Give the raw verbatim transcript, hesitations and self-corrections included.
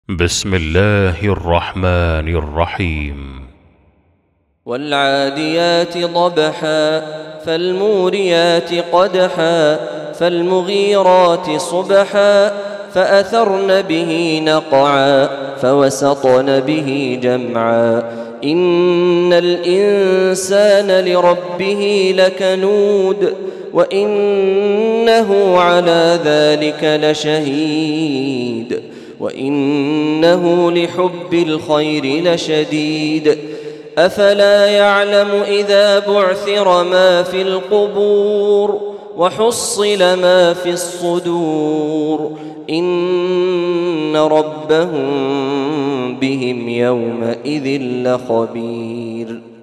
بسم الله الرحمن الرحيم. والعاديات ضبحا فالموريات قدحا فالمغيرات صبحا فأثرن به نقعا فوسطن به جمعا إن الإنسان لربه لكنود وإنه على ذلك لشهيد وإنه لحب الخير لشديد أفلا يعلم إذا بعثر ما في القبور وحصل ما في الصدور إن ربهم بهم يومئذ لخبير.